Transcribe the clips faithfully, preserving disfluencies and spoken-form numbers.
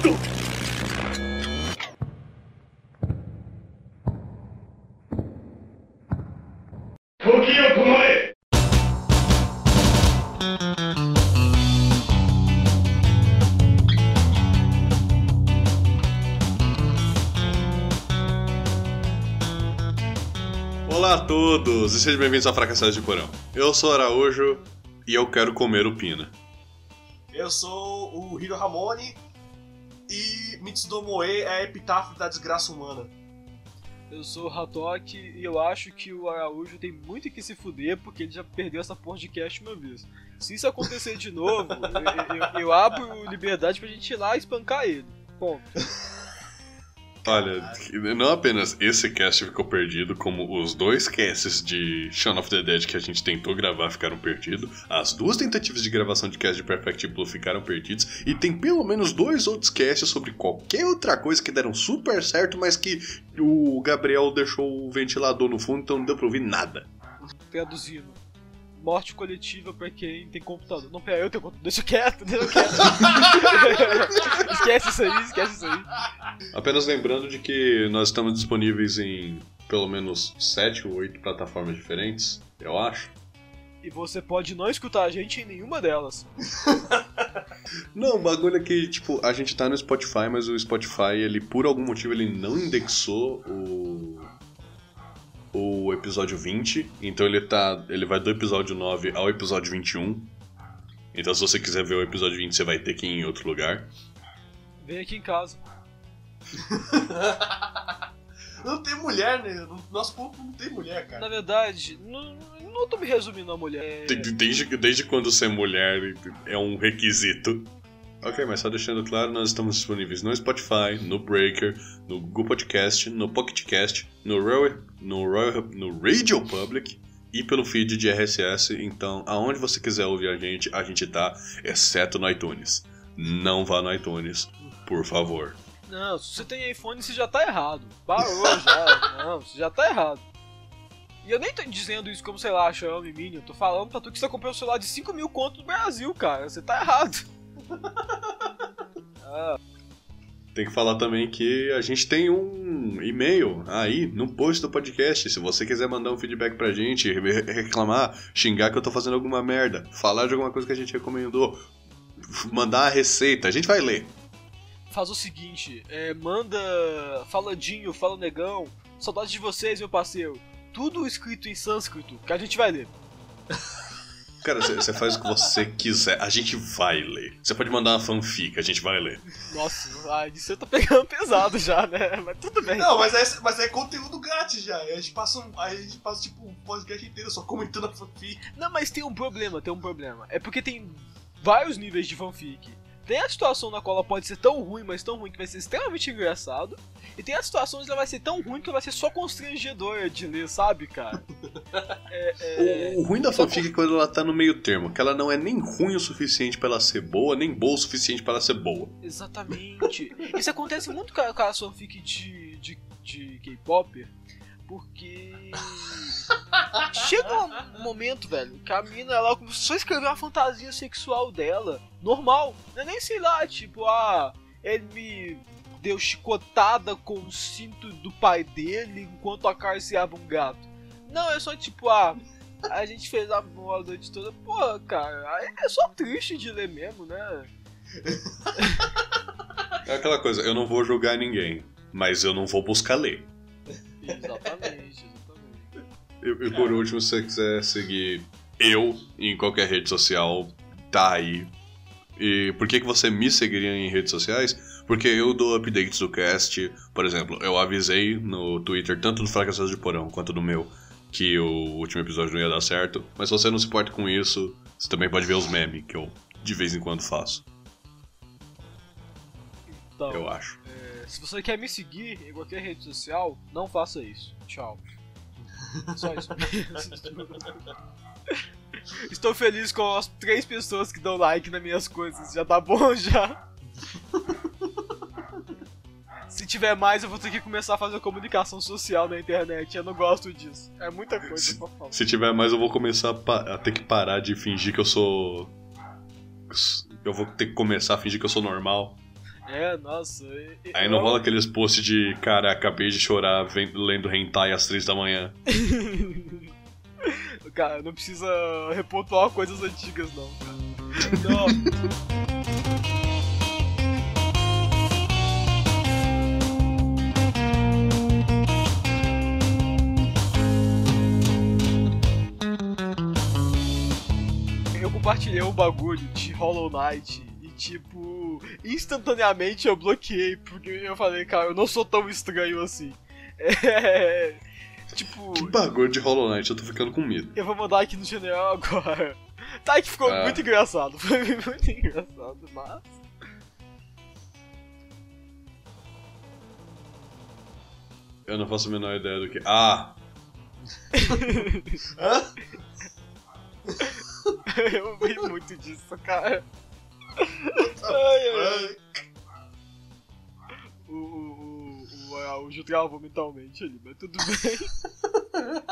Olá a todos e sejam bem-vindos a Fracassados de Porão. Eu sou Araújo e eu quero comer o Pina. Eu sou o Hiro Ramone e Mitsudo Moe é a epitáfio da desgraça humana. Eu sou o Hatoki e eu acho que o Araújo tem muito que se fuder porque ele já perdeu essa porra de cast uma vez. Se isso acontecer de novo, eu, eu, eu abro liberdade pra gente ir lá e espancar ele. Ponto. Olha, não apenas esse cast ficou perdido, como os dois casts de Shaun of the Dead que a gente tentou gravar ficaram perdidos, as duas tentativas de gravação de cast de Perfect Blue ficaram perdidos, e tem pelo menos dois outros casts sobre qualquer outra coisa que deram super certo, mas que o Gabriel deixou o ventilador no fundo, então não deu pra ouvir nada. Traduzindo. Morte coletiva pra quem tem computador. Não, pera, eu tenho computador. Deixa quieto, deixa quieto. Esquece isso aí, esquece isso aí. Apenas lembrando de que nós estamos disponíveis em pelo menos sete ou oito plataformas diferentes, eu acho. E você pode não escutar a gente em nenhuma delas. Não, o bagulho é que, tipo, a gente tá no Spotify, mas o Spotify, ele, por algum motivo, ele não indexou o... o episódio vinte, então ele tá, ele vai do episódio nove ao episódio vinte e um. Então se você quiser ver o episódio vinte, você vai ter que ir em outro lugar. Vem aqui em casa. Não tem mulher, né? Nosso povo não tem mulher, cara. Na verdade, não, não tô me resumindo a mulher. Desde, desde quando ser mulher é um requisito. Ok, mas só deixando claro, nós estamos disponíveis no Spotify, no Breaker, no Google Podcast, no Pocket Cast, no, Royal, no, Royal, no Radio Public e pelo feed de R S S. Então, aonde você quiser ouvir a gente, a gente tá, exceto no iTunes. Não vá no iTunes, por favor. Não, se você tem iPhone, você já tá errado. Parou já, não, você já tá errado. E eu nem tô dizendo isso como, sei lá, Xiaomi Mini, eu tô falando pra tu que você comprou um celular de cinco mil conto no Brasil, cara, você tá errado. Ah. Tem que falar também que a gente tem um e-mail aí no post do podcast. Se você quiser mandar um feedback pra gente, reclamar, xingar que eu tô fazendo alguma merda, falar de alguma coisa que a gente recomendou, mandar a receita, a gente vai ler. Faz o seguinte, é, manda falandinho, fala negão, saudade de vocês, meu parceiro. Tudo escrito em sânscrito, que a gente vai ler. Cara, você faz o que você quiser, a gente vai ler. Você pode mandar uma fanfic, a gente vai ler. Nossa, ah, isso eu tô pegando pesado já, né? Mas tudo bem. Não, mas é, mas é conteúdo grátis já. A gente passa, um, a gente passa tipo um podcast inteiro só comentando a fanfic. Não, mas tem um problema, tem um problema. É porque tem vários níveis de fanfic. Tem a situação na qual ela pode ser tão ruim, mas tão ruim que vai ser extremamente engraçado. E tem a situação onde ela vai ser tão ruim que ela vai ser só constrangedora de ler, sabe, cara? É, é... O, o ruim da fanfic é quando ela tá no meio termo, que ela não é nem ruim o suficiente pra ela ser boa, nem boa o suficiente pra ela ser boa. Exatamente. Isso acontece muito com a, com a fanfic de, de, de K-pop, porque... chega um momento, velho, que a mina, ela começou a escrever uma fantasia sexual dela, normal, não é nem sei lá, tipo, ah, ele me deu chicotada com o cinto do pai dele enquanto acariciava um gato. Não, é só tipo, ah, a gente fez a boa noite toda, pô, cara, é só triste de ler mesmo, né? É aquela coisa, eu não vou julgar ninguém, mas eu não vou buscar ler. Exatamente. E, e por último, se você quiser seguir eu em qualquer rede social, tá aí. E por que, que você me seguiria em redes sociais? Porque eu dou updates do cast. Por exemplo, eu avisei no Twitter, tanto do Fracassados de Porão quanto do meu, que o último episódio não ia dar certo. Mas se você não se importa com isso, você também pode ver os memes que eu de vez em quando faço. Então, eu acho. É, se você quer me seguir em qualquer rede social, não faça isso. Tchau. Só isso. Estou feliz com as três pessoas que dão like nas minhas coisas. Já tá bom já. Se tiver mais, eu vou ter que começar a fazer comunicação social na internet. Eu não gosto disso. É muita coisa se, pra falar. Se tiver mais, eu vou começar a, pa- a ter que parar de fingir que eu sou... Eu vou ter que começar a fingir que eu sou normal. É, nossa. Aí não rola aqueles posts de, cara, acabei de chorar vendo, lendo hentai às três da manhã. Cara, não precisa repontuar coisas antigas, não, cara. Não. Eu compartilhei um bagulho de Hollow Knight e, tipo, instantaneamente eu bloqueei, porque eu falei, cara, eu não sou tão estranho assim. É. Tipo. Que bagulho de Hollow Knight, eu tô ficando com medo. Eu vou mandar aqui no general agora. Tá, que ficou ah. muito engraçado. Foi muito engraçado, mas. Eu não faço a menor ideia do que. Ah! Hã? Eu vi muito disso, cara. Ai, ai. O, o, o, o Araújo travou mentalmente ali, mas tudo bem.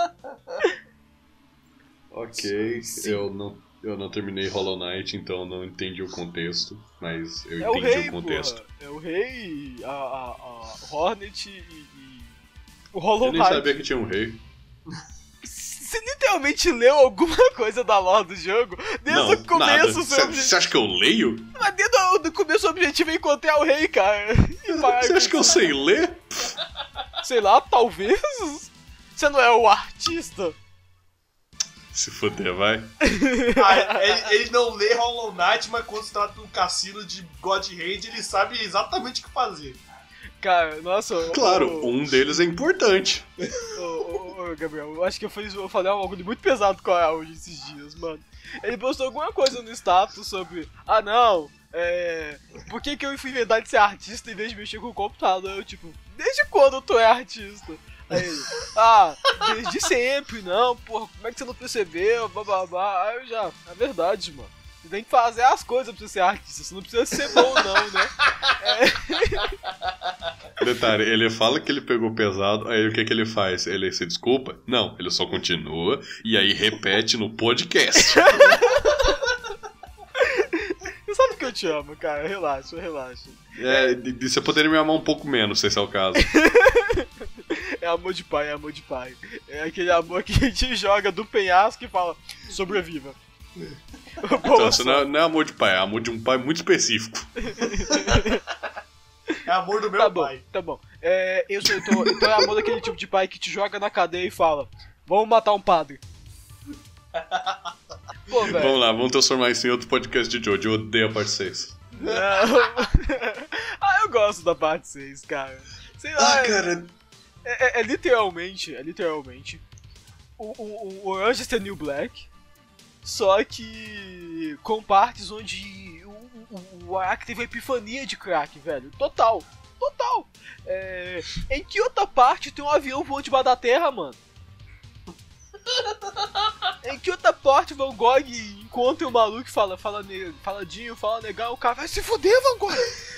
Ok, eu não, eu não terminei Hollow Knight, então não entendi o contexto, mas eu é entendi o, rei, o contexto. Porra. É o rei, a, a, a Hornet e, e o Hollow Knight. Eu nem sabia que tinha um rei. Você literalmente leu alguma coisa da lore do jogo? Desde não, o começo, seu Você objetivo... acha que eu leio? Mas desde o começo o objetivo é encontrar o rei, cara. Você acha que eu sei ler? Sei lá, talvez. Você não é o artista? Se fuder, vai. Ah, ele, ele não lê Hollow Knight, mas quando se trata de um cassino de God Hand, ele sabe exatamente o que fazer. Cara, nossa... Claro, o, um deles é importante. Ô, ô, ô, Gabriel, eu acho que eu, fiz, eu falei algo muito pesado com a Araújo esses dias, mano. Ele postou alguma coisa no status sobre... Ah, não, é... Por que que eu fui inventar de ser artista em vez de mexer com o computador? Eu, tipo, desde quando tu é artista? Aí ele... Ah, desde sempre, não, porra, como é que você não percebeu? Bababá. Aí eu já... É verdade, mano. Você tem que fazer as coisas pra você ser artista, você não precisa ser bom não, né? É... Detalhe, ele fala que ele pegou pesado, aí o que que ele faz? Ele se desculpa? Não, ele só continua e aí repete no podcast. Você sabe que eu te amo, cara, relaxa, relaxa. É, de, de você poderia me amar um pouco menos, se esse é o caso. É amor de pai, é amor de pai. É aquele amor que te joga do penhasco e fala, sobreviva. Então, isso não é, não é amor de pai, é amor de um pai muito específico. É amor do meu tá pai. Bom, tá bom. É, eu sou, então, então é amor daquele tipo de pai que te joga na cadeia e fala, vamos matar um padre. Pô, velho. Vamos lá, vamos transformar isso em outro podcast de Jojo. Eu odeio a parte seis. Não. Ah, eu gosto da parte seis, cara. Sei lá. Ah, cara. É, é, é literalmente, é literalmente o, o, o Orange is the New Black, só que com partes onde o, o, o Araki teve a epifania de crack, velho. Total, total. É, em que outra parte tem um avião voando debaixo da terra, mano? Em que outra parte Van Gogh encontra o maluco e fala, fala, ne, faladinho, fala legal, o cara vai se fuder, Van Gogh!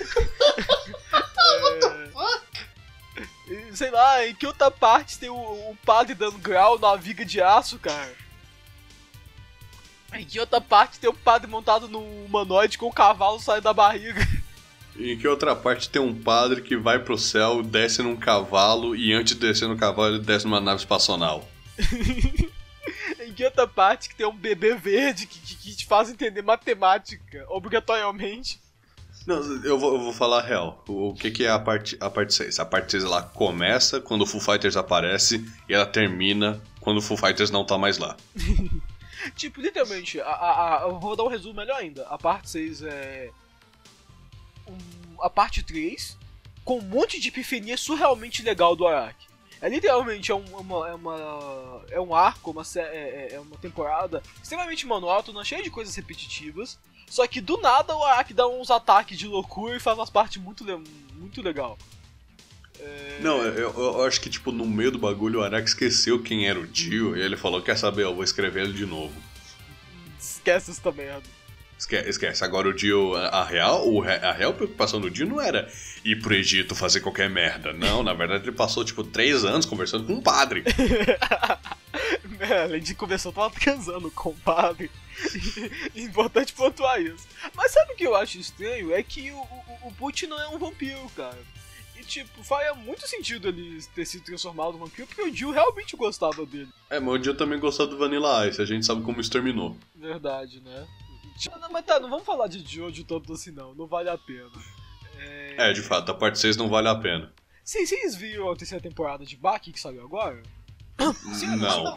é, sei lá, em que outra parte tem o, o padre dando grau na viga de aço, cara? Em que outra parte tem o padre montado num humanoide com o cavalo saindo da barriga? Em que outra parte tem um padre que vai pro céu, desce num cavalo e antes de descer no cavalo ele desce numa nave espaçonal? Em que outra parte que tem um bebê verde que, que, que te faz entender matemática, obrigatoriamente? Não, eu vou, eu vou falar a real. O, o que, que é a parte, a parte seis? A parte seis ela começa quando o Foo Fighters aparece e ela termina quando o Foo Fighters não tá mais lá. Tipo, literalmente, a, a, a, eu vou dar um resumo melhor ainda. A parte seis é... Um, a parte três com um monte de epifania surrealmente legal do Araki. É literalmente é, um, uma, é, uma, é um arco, uma, é, é uma temporada extremamente monótona, cheia de coisas repetitivas. Só que do nada o Araki dá uns ataques de loucura e faz umas partes muito, muito legal. É... Não, eu, eu acho que tipo no meio do bagulho o Araki esqueceu quem era o Dio e ele falou, quer saber, eu vou escrever ele de novo. Esquece essa merda. Esquece, esquece. Agora o Dio, a real, a real preocupação do Dio não era ir pro Egito fazer qualquer merda. Não, na verdade ele passou tipo três anos conversando com um padre. É, além de conversar, eu tava transando com o padre. Importante pontuar isso. Mas sabe o que eu acho estranho? É que o, o, o Putin não é um vampiro, cara. E tipo, faria muito sentido ele ter sido transformado em vampiro, porque o Jill realmente gostava dele. É, mas o Jill também gostava do Vanilla Ice, a gente sabe como isso terminou. Verdade, né? Não, mas tá, não vamos falar de Jojo tanto assim não, não vale a pena. É, é de fato, a parte seis não vale a pena. Sim, vocês viram a terceira temporada de Baki que saiu agora? Sim, não.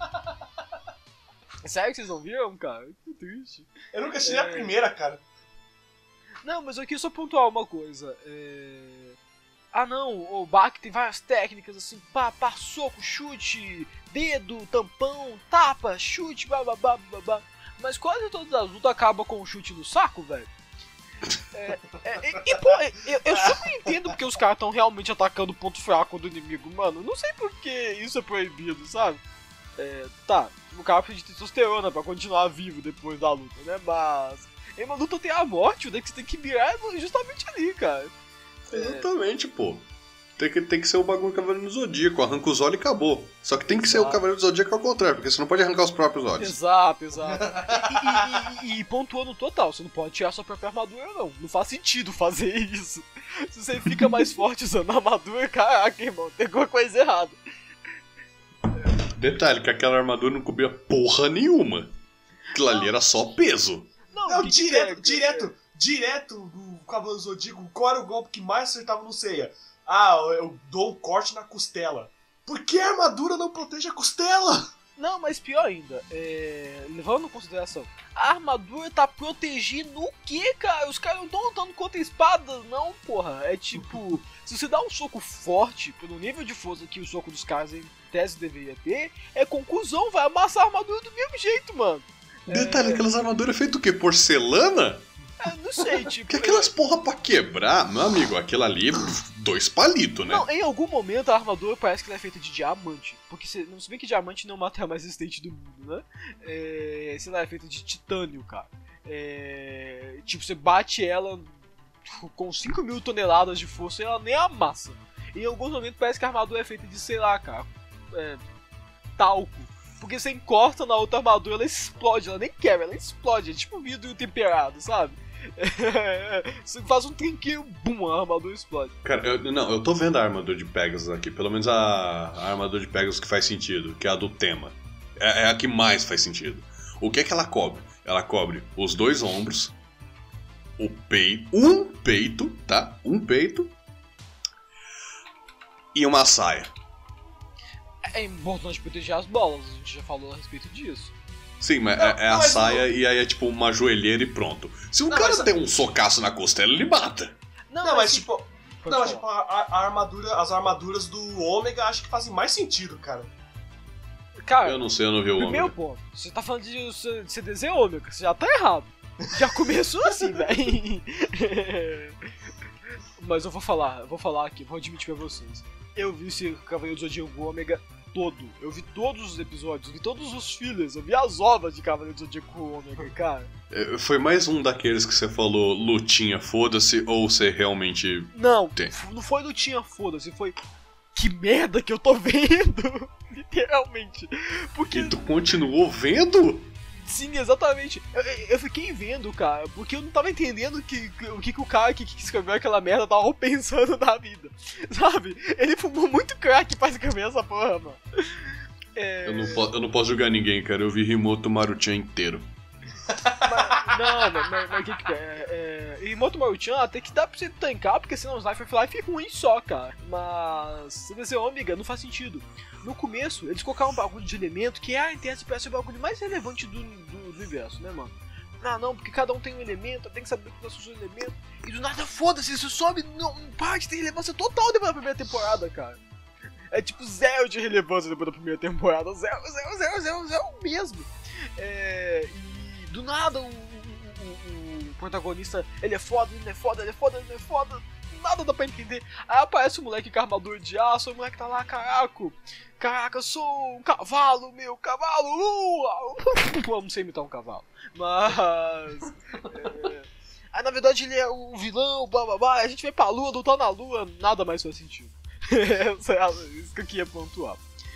Sério que vocês não viram, cara? Que triste. Eu nunca assisti É... a primeira, cara. Não, mas eu queria só pontuar uma coisa. É... Ah não, o Baki tem várias técnicas assim, pá, pá, soco, chute, dedo, tampão, tapa, chute, bababá, babá. Mas quase todas as lutas acabam com um chute no saco, velho. É, é, e, e, pô, eu, eu super entendo porque os caras estão realmente atacando o ponto fraco do inimigo, mano. Não sei porque isso é proibido, sabe? É, tá, o cara precisa de testosterona pra continuar vivo depois da luta, né? Mas em uma luta tem a morte, o que você tem que mirar é justamente ali, cara. É... Exatamente, pô. Tem que, tem que ser o bagulho do Cavaleiro do Zodíaco, arranca os olhos e acabou. Só que tem que Exato. ser o Cavaleiro do Zodíaco ao contrário, porque você não pode arrancar os próprios olhos. Exato, exato. E, e, e, e pontuando total, você não pode tirar sua própria armadura, não. Não faz sentido fazer isso. Se você fica mais forte usando a armadura, caraca, irmão, tem alguma coisa errada. Detalhe, que aquela armadura não cobria porra nenhuma. Aquilo ali era só peso. Não, Não, que direto, que é? direto, direto do Cavaleiro do Zodíaco, qual era o golpe que mais acertava no Seiya? Ah, eu dou um corte na costela. Por que a armadura não protege a costela? Não, mas pior ainda, é... levando em consideração, a armadura tá protegendo o quê, cara? Os caras não estão lutando contra espadas, não, porra. É tipo, se você dá um soco forte, pelo nível de força que o soco dos caras em tese deveria ter, é conclusão, vai amassar a armadura do mesmo jeito, mano. Detalhe, aquelas armaduras feitas o quê? Porcelana? É, não sei, tipo... Que aquelas porra pra quebrar, meu amigo, aquilo ali, dois palitos, né? Não, em algum momento a armadura parece que ela é feita de diamante. Porque se, não se bem que diamante não é o material mais resistente do mundo, né? É, sei lá, é feita de titânio, cara. É, tipo, você bate ela com cinco mil toneladas de força e ela nem amassa. Em alguns momentos parece que a armadura é feita de, sei lá, cara, é, talco. Porque você encorta na outra armadura, ela explode, ela nem quebra, ela explode. É tipo vidro temperado, sabe? Você faz um trinqueiro, bum, a armadura explode. Cara, eu, não, eu tô vendo a armadura de Pegasus aqui. Pelo menos a, a armadura de Pegasus que faz sentido, que é a do tema. É, é a que mais faz sentido. O que é que ela cobre? Ela cobre os dois ombros, o peito, um peito, tá? Um peito e uma saia. É importante proteger as bolas, a gente já falou a respeito disso. Sim, mas Não, é, é a mas saia não- e aí é tipo uma joelheira e pronto. Se um Não, cara mas- der um socaço na costela, ele mata. Não, mas assim, tipo... pode Não, mas falar. tipo, a, a- a armadura, as armaduras do Ômega acho que fazem mais sentido, cara. Cara, Eu não sei, eu não vi o primeiro homem. ponto, você tá falando de C D Z ômega, você já tá errado. Já começou assim, velho. Mas eu vou falar, eu vou falar aqui, vou admitir pra vocês. Eu vi esse Cavaleiro do Zodíaco Ômega todo. Eu vi todos os episódios, vi todos os fillers, eu vi as ovas de Cavaleiro do Zodíaco Ômega, cara. É, Foi mais um daqueles que você falou, lutinha, foda-se, ou você realmente... Não, Tem. f- não foi lutinha, foda-se, foi... Que merda que eu tô vendo! Literalmente. Porque... E tu continuou vendo? Sim, exatamente. Eu, eu fiquei vendo, cara, porque eu não tava entendendo que, que- o que, que o cara que, que escreveu aquela merda tava pensando da vida. Sabe? Ele fumou muito crack pra escrever essa porra, mano. É... Eu não, po- eu não posso julgar ninguém, cara. Eu vi Rimoto Maruchan inteiro. Mas, não, mas, mas, mas o que que é? é em Moto Maruchan até que dá pra você tancar, porque senão os Life of Life é ruim só, cara. Mas C D Z Ômega não faz sentido. No começo, eles colocaram um bagulho de elemento que a N T S parece o bagulho mais relevante do, do, do universo, né, mano? Ah, não, porque cada um tem um elemento, tem que saber que são os elementos. E do nada, foda-se, isso sobe, não, parte tem relevância total depois da primeira temporada, cara. É tipo zero de relevância depois da primeira temporada, zero, zero, zero, zero, zero mesmo. É, e do nada o, o, o, o protagonista, ele é foda, ele não é foda, ele é foda, ele não é foda, nada dá pra entender. Aí aparece o moleque com armadura de aço, o moleque tá lá, caraca, caraca, eu sou um cavalo, meu, cavalo, uh, eu não sei imitar um cavalo, mas... É, aí na verdade ele é o vilão, blá blá blá, a gente vai pra lua, lutar na lua, nada mais faz sentido. Essa é a- isso que eu queria pontuar.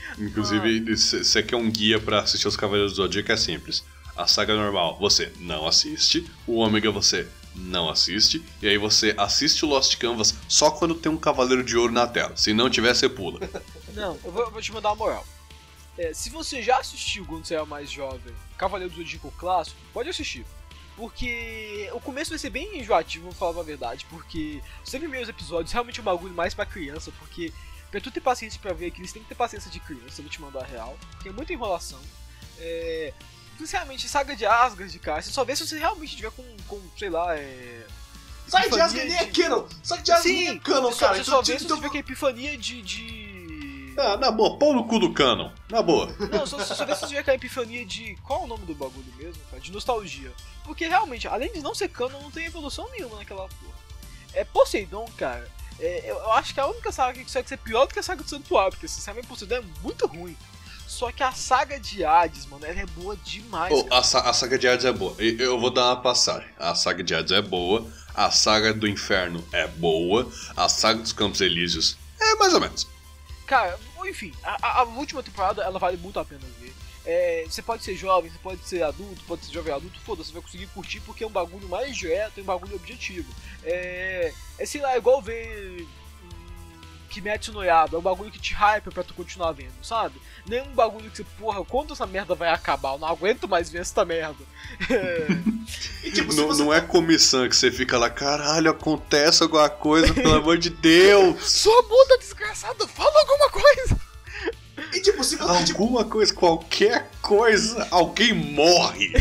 Inclusive, você quer um guia pra assistir os Cavaleiros do Zodíaco, é simples. A saga normal, você não assiste. O Ômega, você não assiste. E aí você assiste o Lost Canvas só quando tem um Cavaleiro de Ouro na tela. Se não tiver, você pula. Não, eu vou, eu vou te mandar uma moral. É, se você já assistiu quando você era mais jovem Cavaleiro do Zodíaco clássico, pode assistir. Porque o começo vai ser bem enjoativo, vou falar a verdade. Porque os cem primeiros episódios realmente é um bagulho mais pra criança. Porque pra tu ter paciência pra ver aquilo, você tem que ter paciência de criança, eu vou te mandar a real. Porque é muita enrolação. É... Sinceramente, Saga de Asgard, cara, você só vê se você realmente tiver com, com sei lá, é... Saga de Asgard nem é canon! Saga de Asgard nem é canon, você cara! Você então, só vê então, se então... você tiver com a epifania de... de... Ah, na boa, pau no cu do canon. Na boa. Não, só, só vê se você tiver com a epifania de... Qual é o nome do bagulho mesmo, cara? De nostalgia. Porque realmente, além de não ser canon, não tem evolução nenhuma naquela porra. É Poseidon, cara. É, eu acho que é a única saga que consegue ser pior do que a saga do Santuário, porque sinceramente Poseidon é muito ruim. Só que a saga de Hades, mano, ela é boa demais. Oh, a, sa a saga de Hades é boa. Eu vou dar uma passagem. A saga de Hades é boa. A saga do Inferno é boa. A saga dos Campos Elíseos é mais ou menos. Cara, enfim, a, a última temporada ela vale muito a pena ver. É, você pode ser jovem, você pode ser adulto, pode ser jovem adulto, foda-se, você vai conseguir curtir porque é um bagulho mais direto, é um bagulho objetivo. É, é sei lá, é igual ver Kimetsu no Yaiba, é um bagulho que te hype pra tu continuar vendo, sabe? Nem um bagulho que você, porra, quando essa merda vai acabar? Eu não aguento mais ver essa merda. É... E, tipo, não, você... não é comissão que você fica lá, caralho, acontece alguma coisa, pelo amor de Deus! Sua muda desgraçada, fala alguma coisa! E tipo, se você... Alguma coisa, qualquer coisa, alguém morre!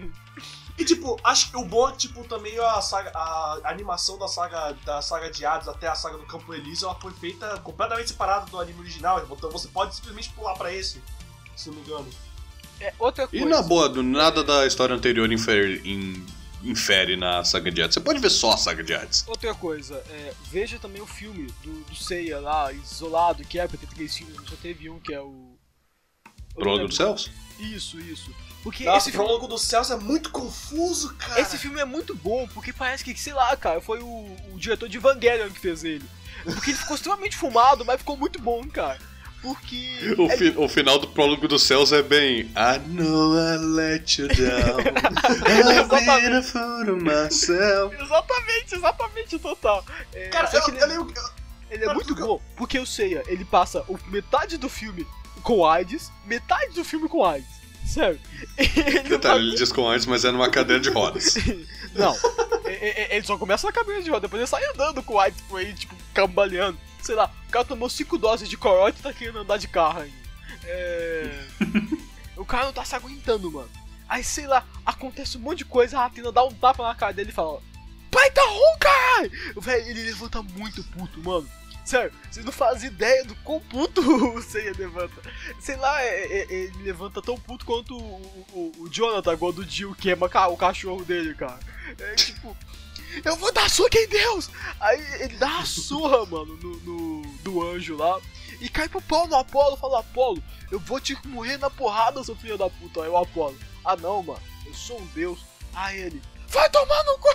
E tipo, acho que o bom é que tipo, também a, saga, a animação da saga, da saga de Hades até a saga do Campo Elíseo, ela foi feita completamente separada do anime original, então você pode simplesmente pular pra esse, se não me engano. É, outra coisa. E na boa, nada da história anterior infere, in, infere na saga de Hades. Você pode ver só a saga de Hades. Outra coisa, é, veja também o filme do, do Seiya lá, isolado, que é pra ter três filmes, só teve um que é o... Prólogo dos Céus? Isso, isso. Porque Nossa, esse o filme... Prólogo dos Céus é muito confuso, cara. Esse filme é muito bom, porque parece que, sei lá, cara, foi o, o diretor de Evangelion que fez ele. Porque ele ficou extremamente fumado, mas ficou muito bom, cara. Porque... O, é... fi, o final do Prólogo dos Céus é bem I know I let you down I've been a fool to myself. Exatamente, exatamente, total. É, Cara, eu, ele, eu, eu, eu, ele é muito bom, porque o Seiya, ele passa o, metade do filme com AIDS, metade do filme com AIDS. Sério. Ele, Detalhe, ele diz com AIDS, mas é numa cadeira de rodas. Não, ele só começa na cadeira de rodas, depois ele sai andando com AIDS por aí, tipo, cambaleando. Sei lá, o cara tomou cinco doses de corote e tá querendo andar de carro ainda. É... O cara não tá se aguentando, mano. Aí, sei lá, acontece um monte de coisa, a Athena dá um tapa na cara dele e fala: pai, tá ruim, caralho! Velho, ele levanta muito puto, mano. Sério, você não faz ideia do quão puto o Seiya levanta. Sei lá, é, é, ele levanta tão puto quanto o, o, o Jonathan, quando o Jill queima o cachorro dele, cara. É tipo, eu vou dar soco em Deus! Aí ele dá a surra, mano, no, no, do anjo lá. E cai pro pau no Apolo, fala: Apolo, eu vou te morrer na porrada, seu filho da puta. Aí o Apolo: ah não, mano, eu sou um deus. Aí ele: vai tomar no cu!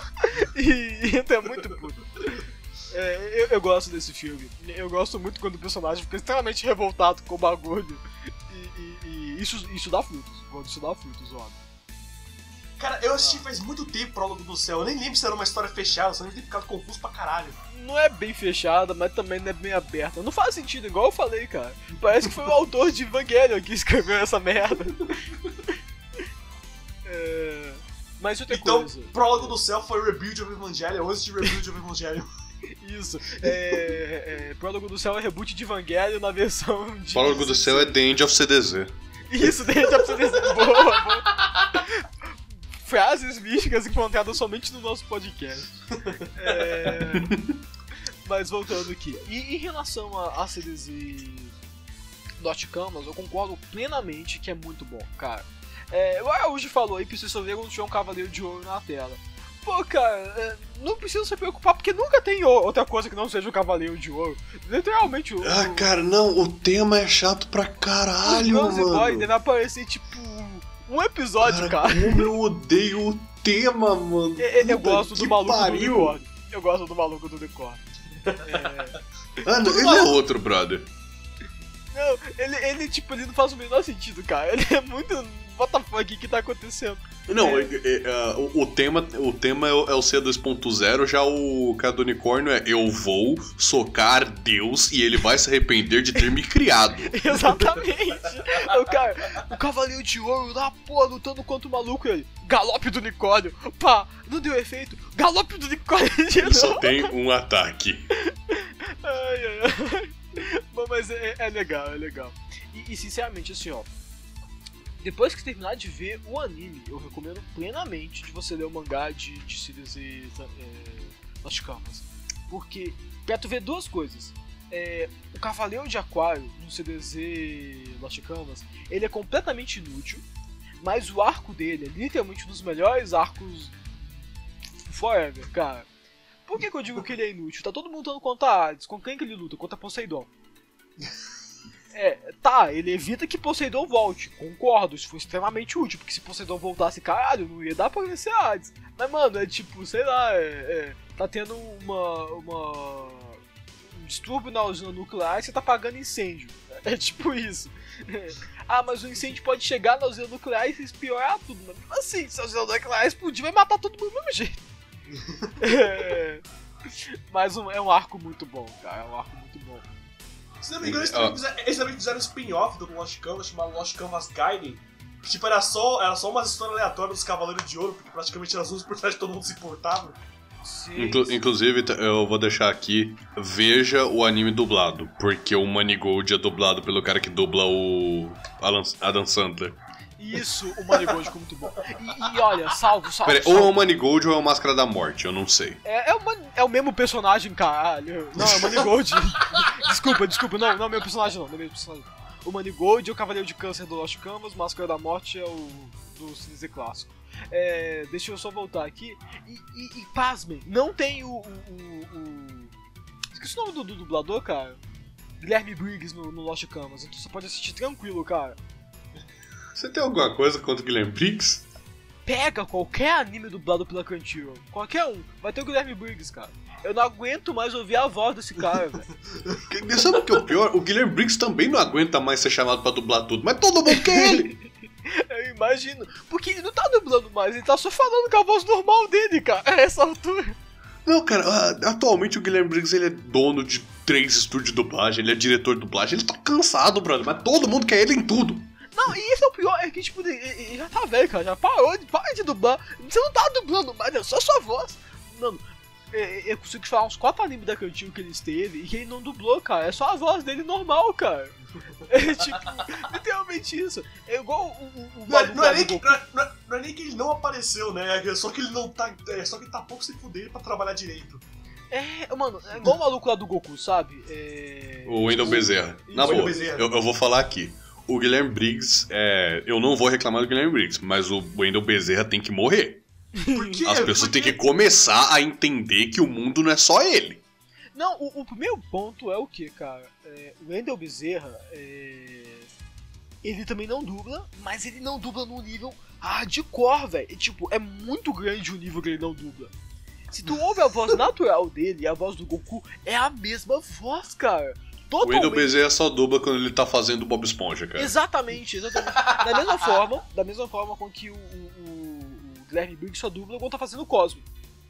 E então é muito puto. É, eu, eu gosto desse filme. Eu gosto muito quando o personagem fica extremamente revoltado com o bagulho. E, e, e isso, isso dá frutos. Quando isso dá frutos, óbvio. Cara, eu assisti faz muito tempo o Prólogo do Céu. Eu nem lembro se era uma história fechada, só nem ter ficado confuso pra caralho. Não é bem fechada, mas também não é bem aberta. Não faz sentido, igual eu falei, cara. Parece que foi o autor de Evangelion que escreveu essa merda. É... Mas outra então, coisa. Então, Prólogo do Céu foi o Rebuild of Evangelion antes de Rebuild of Evangelion. Isso, é, é, Prólogo do Céu é reboot de Evangelion na versão de... Prólogo do Céu é The End of C D Z. Isso, The End of C D Z, boa, boa. Frases místicas encontradas somente no nosso podcast. É... Mas voltando aqui, e em relação a, a C D Z Lost Canvas, eu concordo plenamente que é muito bom, cara. É, o Araújo falou aí, precisa só ver quando tiver um Cavaleiro de Ouro na tela. Pô, cara, não precisa se preocupar, porque nunca tem outra coisa que não seja o Cavaleiro de Ouro. Literalmente o... Ah, cara, não, o tema é chato pra caralho, o mano. Boy deve aparecer, tipo, um episódio, cara. cara. Como eu odeio o tema, mano. Eu, eu gosto do maluco pariu. do unicórnio. Eu gosto do maluco do unicórnio. É... Ah, não, ele é outro, brother. Não, ele, ele, tipo, ele não faz o menor sentido, cara. Ele é muito... What the fuck, o que tá acontecendo? Não, é, é, é, o, o tema, o tema é o, é o C dois ponto zero, já o cara do unicórnio é eu vou socar Deus e ele vai se arrepender de ter me criado. Exatamente. O cara, o Cavaleiro de Ouro lá, pô, lutando contra o maluco, ele, galope do unicórnio, pá, não deu efeito, galope do unicórnio de novo. Só tem um ataque. Ai, ai, ai. Bom, mas é, é legal, é legal. E, e sinceramente, assim, ó, depois que terminar de ver o anime, eu recomendo plenamente de você ler o mangá de, de C D Z é, Lost Canvas. Porque, pra tu ver duas coisas, é, o Cavaleiro de Aquário no C D Z Lost Canvas, ele é completamente inútil, mas o arco dele é literalmente um dos melhores arcos forever, cara. Por que, que eu digo que ele é inútil? Tá todo mundo lutando contra a Hades, com quem que ele luta? Contra Poseidon. É, tá, ele evita que Poseidon volte, concordo, isso foi extremamente útil, porque se Poseidon voltasse, caralho, não ia dar pra vencer a Hades. Mas, mano, é tipo, sei lá, é, é, tá tendo uma, uma, um distúrbio na usina nuclear e você tá apagando incêndio. É tipo isso. É. Ah, mas o incêndio pode chegar na usina nuclear e piorar tudo, mas assim, se a usina nuclear explodir, vai matar todo mundo do mesmo jeito. É, mas um, é um arco muito bom, cara, é um arco muito bom. Se não me engano, eles também fizeram, eles também fizeram um spin-off do Lost Canvas chamado Lost Canvas Gaiden. Que tipo, era só, era só umas histórias aleatórias dos Cavaleiros de Ouro, porque praticamente eram as duas personagens que todo mundo se importava. Sim, Inclu sim. Inclusive, eu vou deixar aqui, veja o anime dublado, porque o Manigold é dublado pelo cara que dubla o Alan, Adam Sandler. Isso, o Manigold ficou muito bom. E, e olha, salvo, salvo, Pera, salvo. ou é o Manigold ou é o Máscara da Morte, eu não sei. É, é, o, Man- é o mesmo personagem, caralho. Não, é o Manigold. Desculpa, desculpa, não, não é o mesmo personagem não, não é o mesmo personagem. O Manigold é o Cavaleiro de Câncer do Lost Canvas, o Máscara da Morte é o do C D Z clássico. É, deixa eu só voltar aqui. E, e, e pasmem, não tem o, o, o, o... Esqueci o nome do, do dublador, cara. Guilherme Briggs no, no Lost Canvas, então você pode assistir tranquilo, cara. Você tem alguma coisa contra o Guilherme Briggs? Pega qualquer anime dublado pela Crunchyroll, qualquer um, vai ter o Guilherme Briggs, cara. Eu não aguento mais ouvir a voz desse cara, velho. Sabe o que é o pior? O Guilherme Briggs também não aguenta mais ser chamado pra dublar tudo, mas todo mundo quer ele! Eu imagino, porque ele não tá dublando mais, ele tá só falando com a voz normal dele, cara, a essa altura. Não, cara, atualmente o Guilherme Briggs ele é dono de três estúdios de dublagem, ele é diretor de dublagem, ele tá cansado, brother, mas todo mundo quer ele em tudo. Não, e esse é o pior, é que tipo, ele, ele já tá velho, cara, já parou, de, para de dublar. Você não tá dublando mais, é só sua voz. Mano, eu consigo falar uns quatro animes da Crunchyroll que ele esteve e que ele não dublou, cara, é só a voz dele normal, cara. É tipo, literalmente isso. É igual o, o, o Não, é- não, é lá nem do que, Goku. não, é, não é- não é nem que ele não apareceu, né? É só que ele não tá. É só que ele tá pouco se fuder pra trabalhar direito. É, mano, é igual o maluco lá do Goku, sabe? É... O Wendell Bezerra. Na O Wendell boa, Bezerra. eu, eu vou falar aqui. O Guilherme Briggs, é, eu não vou reclamar do Guilherme Briggs, mas o Wendell Bezerra tem que morrer. Por quê? As pessoas Porque- têm que começar a entender que o mundo não é só ele. Não, o, o primeiro ponto é o que, cara? É, o Wendell Bezerra, é... ele também não dubla, mas ele não dubla num nível hardcore, velho. Tipo, é muito grande o nível que ele não dubla. Se tu ouve a voz natural dele e a voz do Goku, é a mesma voz, cara. O Wendell Totalmente. Bezerra só dubla quando ele tá fazendo o Bob Esponja, cara. Exatamente, exatamente. Da mesma forma, da mesma forma com que o, o, o Guilherme Briggs só dubla quando tá fazendo o Cosmo.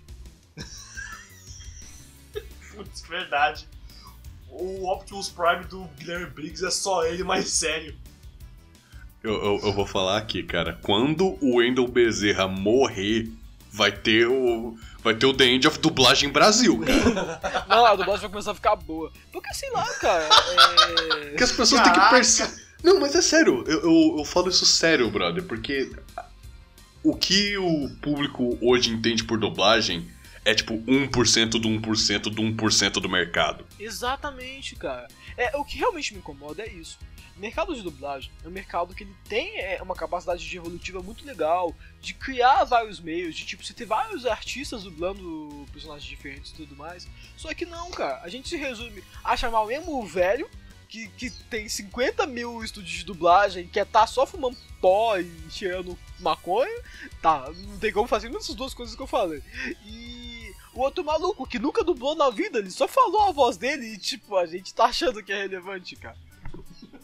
Putz, verdade. O Optimus Prime do Guilherme Briggs é só ele, mais sério. Eu, eu, eu vou falar aqui, cara. Quando o Wendell Bezerra morrer, vai ter o. Vai ter o The End of Dublagem Brasil, cara. Não, a dublagem vai começar a ficar boa. Porque sei lá, cara. É... Porque as pessoas têm que Caraca. perceber. Não, mas é sério, eu, eu, eu falo isso sério, brother, porque o que o público hoje entende por dublagem é tipo um por cento do um por cento do um por cento do mercado. Exatamente, cara. É, o que realmente me incomoda é isso. O mercado de dublagem é um mercado que ele tem é, uma capacidade de evolutiva muito legal, de criar vários meios, de tipo, você ter vários artistas dublando personagens diferentes e tudo mais. Só que não, cara, a gente se resume a chamar o mesmo velho, que, que tem cinquenta mil estúdios de dublagem, que é tá só fumando pó e cheirando maconha, tá, não tem como fazer nenhuma dessas duas coisas que eu falei. E o outro maluco, que nunca dublou na vida, ele só falou a voz dele e tipo, a gente tá achando que é relevante, cara.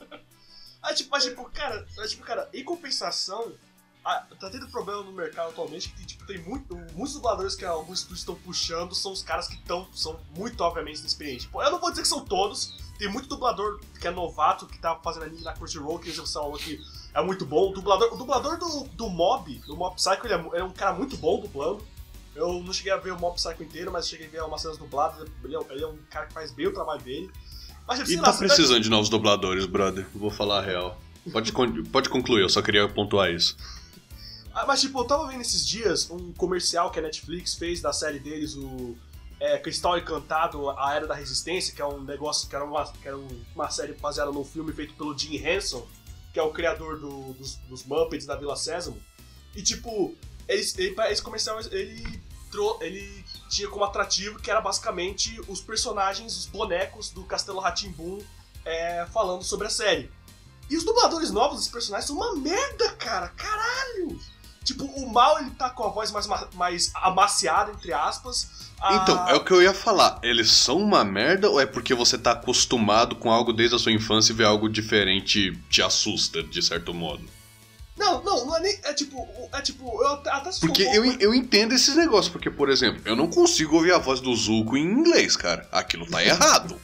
Ah, tipo, mas, tipo, cara, mas, tipo, cara, em compensação, ah, tá tendo problema no mercado atualmente que tipo, tem muito, muitos dubladores que alguns estúdios estão puxando são os caras que tão, são muito, obviamente, inexperientes. Tipo, eu não vou dizer que são todos, tem muito dublador que é novato, que tá fazendo anime na Crunchyroll, que você falou que é muito bom. O dublador, o dublador do, do Mob, do Mob Psycho, ele é, ele é um cara muito bom dublando. Eu não cheguei a ver o Mob Psycho inteiro, mas cheguei a ver umas cenas dubladas. Ele é, ele é um cara que faz bem o trabalho dele. Mas, tipo, e tá lá, precisando tá... de novos dubladores, brother. Vou falar a real. Pode, pode concluir, eu só queria pontuar isso. Ah, mas tipo, eu tava vendo esses dias um comercial que a Netflix fez da série deles, o é, Cristal Encantado, A Era da Resistência, que é um negócio, que era uma, que era uma série baseada num filme feito pelo Jim Henson, que é o criador do, dos, dos Muppets da Vila Sésamo. E tipo, esse, esse comercial, ele, ele tinha como atrativo que era basicamente os personagens, os bonecos do Castelo Rá-Tim-Bum é, falando sobre a série. E os dubladores novos desses personagens são uma merda, cara, caralho! Tipo, o Mal, ele tá com a voz mais, mais amaciada, entre aspas. A... Então, é o que eu ia falar. Eles são uma merda ou é porque você tá acostumado com algo desde a sua infância e ver algo diferente te assusta, de certo modo? Não, não, não é nem... É tipo... É tipo eu até Porque um pouco... eu, eu entendo esses negócios. Porque, por exemplo, eu não consigo ouvir a voz do Zuko em inglês, cara. Aquilo tá errado.